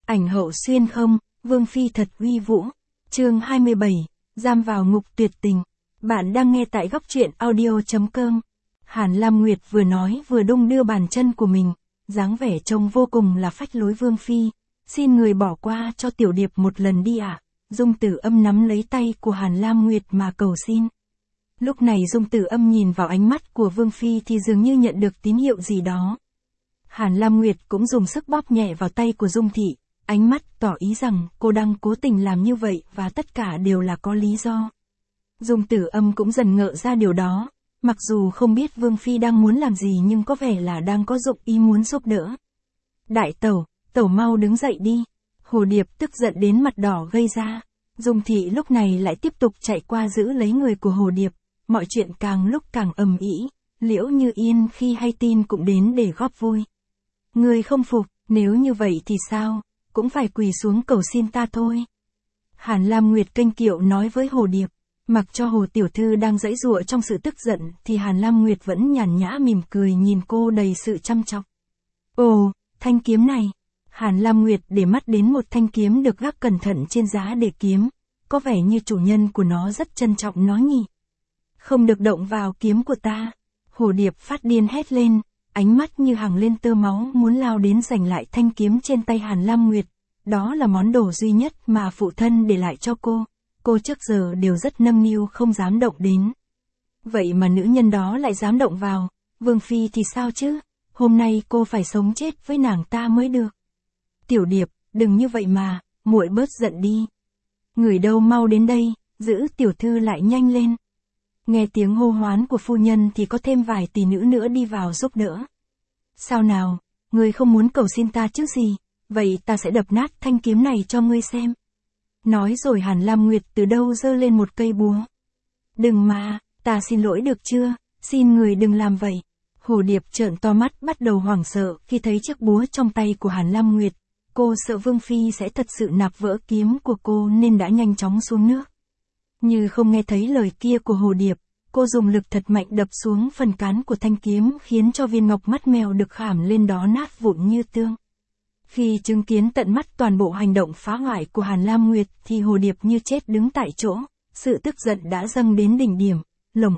Ảnh hậu xuyên không, Vương Phi thật uy vũ. Chương 27, giam vào ngục tuyệt tình. Bạn đang nghe tại góc truyện audio.com. Hàn Lam Nguyệt vừa nói vừa đung đưa bàn chân của mình, dáng vẻ trông vô cùng là phách lối. Vương Phi, xin người bỏ qua cho tiểu điệp một lần đi ạ. Dung Tử Âm nắm lấy tay của Hàn Lam Nguyệt mà cầu xin. Lúc này Dung Tử Âm nhìn vào ánh mắt của Vương Phi thì dường như nhận được tín hiệu gì đó. Hàn Lam Nguyệt cũng dùng sức bóp nhẹ vào tay của Dung Thị, ánh mắt tỏ ý rằng cô đang cố tình làm như vậy và tất cả đều là có lý do. Dung Tử Âm cũng dần ngỡ ra điều đó, mặc dù không biết Vương Phi đang muốn làm gì nhưng có vẻ là đang có dụng ý muốn giúp đỡ. Đại tẩu, tẩu mau đứng dậy đi. Hồ Điệp tức giận đến mặt đỏ gây ra. Dung Thị lúc này lại tiếp tục chạy qua giữ lấy người của Hồ Điệp, mọi chuyện càng lúc càng ầm ĩ. Liễu Như Yên khi hay tin cũng đến để góp vui. Người không phục, nếu như vậy thì sao, cũng phải quỳ xuống cầu xin ta thôi. Hàn Lam Nguyệt kênh kiệu nói với Hồ Điệp, mặc cho Hồ Tiểu Thư đang giãy giụa trong sự tức giận thì Hàn Lam Nguyệt vẫn nhàn nhã mỉm cười nhìn cô đầy sự chăm chọc. Ồ, thanh kiếm này. Hàn Lam Nguyệt để mắt đến một thanh kiếm được gác cẩn thận trên giá để kiếm, có vẻ như chủ nhân của nó rất trân trọng nó nhỉ. Không được động vào kiếm của ta. Hồ Điệp phát điên hét lên, ánh mắt như hằng lên tơ máu muốn lao đến giành lại thanh kiếm trên tay Hàn Lam Nguyệt. Đó là món đồ duy nhất mà phụ thân để lại cho cô trước giờ đều rất nâng niu không dám động đến. Vậy mà nữ nhân đó lại dám động vào, Vương Phi thì sao chứ, hôm nay cô phải sống chết với nàng ta mới được. Tiểu Điệp, đừng như vậy mà, muội bớt giận đi. Người đâu mau đến đây, giữ tiểu thư lại nhanh lên. Nghe tiếng hô hoán của phu nhân thì có thêm vài tỷ nữ nữa đi vào giúp đỡ. Sao nào, ngươi không muốn cầu xin ta chứ gì, vậy ta sẽ đập nát thanh kiếm này cho ngươi xem. Nói rồi Hàn Lam Nguyệt từ đâu giơ lên một cây búa. Đừng mà, ta xin lỗi được chưa, xin người đừng làm vậy. Hồ Điệp trợn to mắt bắt đầu hoảng sợ khi thấy chiếc búa trong tay của Hàn Lam Nguyệt. Cô sợ Vương Phi sẽ thật sự nạp vỡ kiếm của cô nên đã nhanh chóng xuống nước. Như không nghe thấy lời kia của Hồ Điệp, cô dùng lực thật mạnh đập xuống phần cán của thanh kiếm khiến cho viên ngọc mắt mèo được khảm lên đó nát vụn như tương. Khi chứng kiến tận mắt toàn bộ hành động phá hoại của Hàn Lam Nguyệt thì Hồ Điệp như chết đứng tại chỗ, sự tức giận đã dâng đến đỉnh điểm, lồng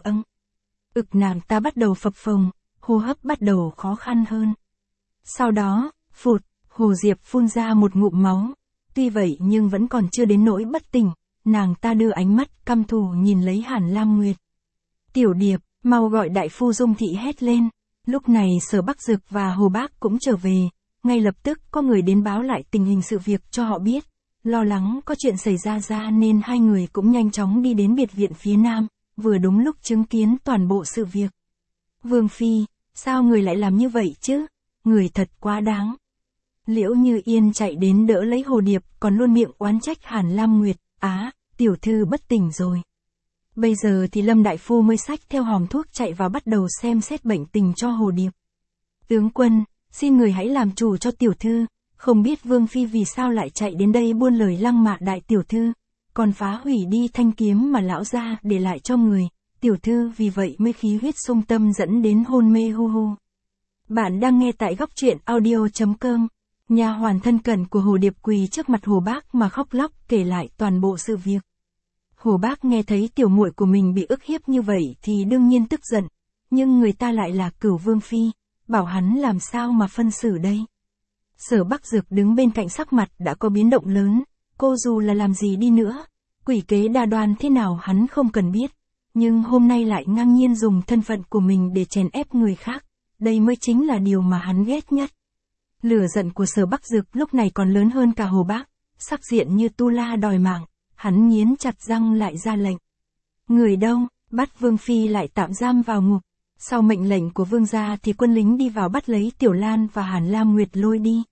nàng ta bắt đầu phập phồng, hô hấp bắt đầu khó khăn hơn. Sau đó, phụt, Hồ Diệp phun ra một ngụm máu, tuy vậy nhưng vẫn còn chưa đến nỗi bất tỉnh, nàng ta đưa ánh mắt căm thù nhìn lấy Hàn Lam Nguyệt. Tiểu Điệp, mau gọi đại phu. Dung Thị hét lên. Lúc này Sở Bắc Dực và Hồ Bác cũng trở về, ngay lập tức có người đến báo lại tình hình sự việc cho họ biết. Lo lắng có chuyện xảy ra nên hai người cũng nhanh chóng đi đến biệt viện phía nam, vừa đúng lúc chứng kiến toàn bộ sự việc. Vương Phi, sao người lại làm như vậy chứ? Người thật quá đáng. Liễu Như Yên chạy đến đỡ lấy Hồ Điệp, còn luôn miệng oán trách Hàn Lam Nguyệt. Tiểu thư bất tỉnh rồi. Bây giờ thì Lâm đại phu mới xách theo hòm thuốc chạy vào bắt đầu xem xét bệnh tình cho Hồ Điệp. Tướng quân, xin người hãy làm chủ cho tiểu thư, không biết Vương Phi vì sao lại chạy đến đây buôn lời lăng mạ đại tiểu thư, còn phá hủy đi thanh kiếm mà lão gia để lại cho người, tiểu thư vì vậy mới khí huyết xung tâm dẫn đến hôn mê hu hu. Bạn đang nghe tại góc truyện audio.com. Nha hoàn thân cận của Hồ Điệp quỳ trước mặt Hồ Bác mà khóc lóc kể lại toàn bộ sự việc. Hồ Bác nghe thấy tiểu muội của mình bị ức hiếp như vậy thì đương nhiên tức giận, nhưng người ta lại là Cửu Vương Phi, bảo hắn làm sao mà phân xử đây. Sở Bắc Dực đứng bên cạnh sắc mặt đã có biến động lớn, cô dù là làm gì đi nữa, quỷ kế đa đoan thế nào hắn không cần biết, nhưng hôm nay lại ngang nhiên dùng thân phận của mình để chèn ép người khác, đây mới chính là điều mà hắn ghét nhất. Lửa giận của Sở Bắc Dực lúc này còn lớn hơn cả Hồ Bác, sắc diện như tu la đòi mạng, hắn nghiến chặt răng lại ra lệnh. Người đâu, bắt Vương Phi lại tạm giam vào ngục. Sau mệnh lệnh của Vương gia thì quân lính đi vào bắt lấy Tiểu Lan và Hàn Lam Nguyệt lôi đi.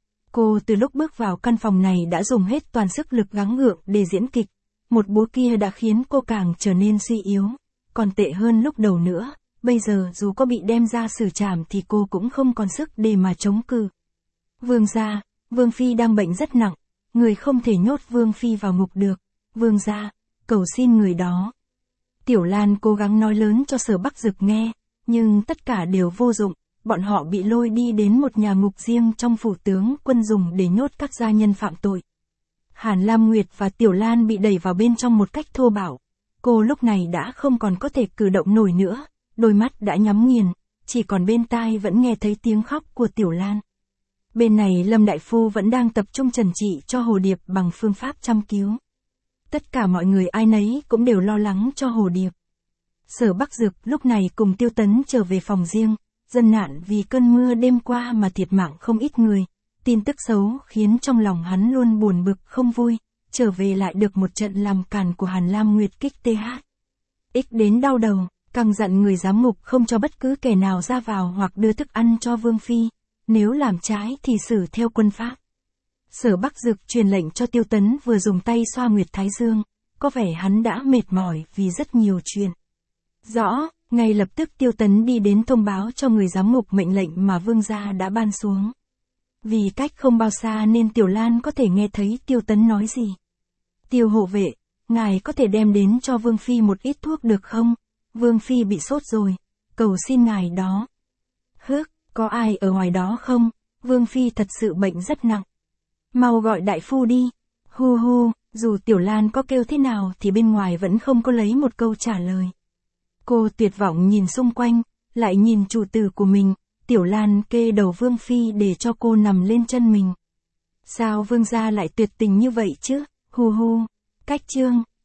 Cô từ lúc bước vào căn phòng này đã dùng hết toàn sức lực gắng gượng để diễn kịch. Một búa kia đã khiến cô càng trở nên suy yếu, còn tệ hơn lúc đầu nữa, bây giờ dù có bị đem ra xử trảm thì cô cũng không còn sức để mà chống cự. Vương gia, Vương Phi đang bệnh rất nặng, người không thể nhốt Vương Phi vào ngục được. Vương gia, cầu xin người đó. Tiểu Lan cố gắng nói lớn cho Sở Bắc Dực nghe, nhưng tất cả đều vô dụng, bọn họ bị lôi đi đến một nhà ngục riêng trong phủ tướng quân dùng để nhốt các gia nhân phạm tội. Hàn Lam Nguyệt và Tiểu Lan bị đẩy vào bên trong một cách thô bạo. Cô lúc này đã không còn có thể cử động nổi nữa, đôi mắt đã nhắm nghiền, chỉ còn bên tai vẫn nghe thấy tiếng khóc của Tiểu Lan. Bên này Lâm Đại Phu vẫn đang tập trung trần trị cho Hồ Điệp bằng phương pháp chăm cứu. Tất cả mọi người ai nấy cũng đều lo lắng cho Hồ Điệp. Sở Bắc Dực lúc này cùng Tiêu Tấn trở về phòng riêng, dân nạn vì cơn mưa đêm qua mà thiệt mạng không ít người. Tin tức xấu khiến trong lòng hắn luôn buồn bực không vui, trở về lại được một trận làm càn của Hàn Lam Nguyệt kích TH. Ích đến đau đầu, căng dặn người giám ngục không cho bất cứ kẻ nào ra vào hoặc đưa thức ăn cho Vương Phi, nếu làm trái thì xử theo quân pháp. Sở Bắc Dực truyền lệnh cho Tiêu Tấn vừa dùng tay xoa Nguyệt Thái Dương, có vẻ hắn đã mệt mỏi vì rất nhiều chuyện. Rõ, ngay lập tức Tiêu Tấn đi đến thông báo cho người giám ngục mệnh lệnh mà Vương gia đã ban xuống. Vì cách không bao xa nên Tiểu Lan có thể nghe thấy Tiêu Tấn nói gì. Tiêu hộ vệ, ngài có thể đem đến cho Vương Phi một ít thuốc được không? Vương Phi bị sốt rồi, cầu xin ngài đó. Hức, có ai ở ngoài đó không? Vương Phi thật sự bệnh rất nặng. Mau gọi đại phu đi. Hu hu, dù Tiểu Lan có kêu thế nào thì bên ngoài vẫn không có lấy một câu trả lời. Cô tuyệt vọng nhìn xung quanh, lại nhìn chủ tử của mình. Tiểu Lan kê đầu Vương Phi để cho cô nằm lên chân mình. Sao Vương gia lại tuyệt tình như vậy chứ? Hu hu. Cách chương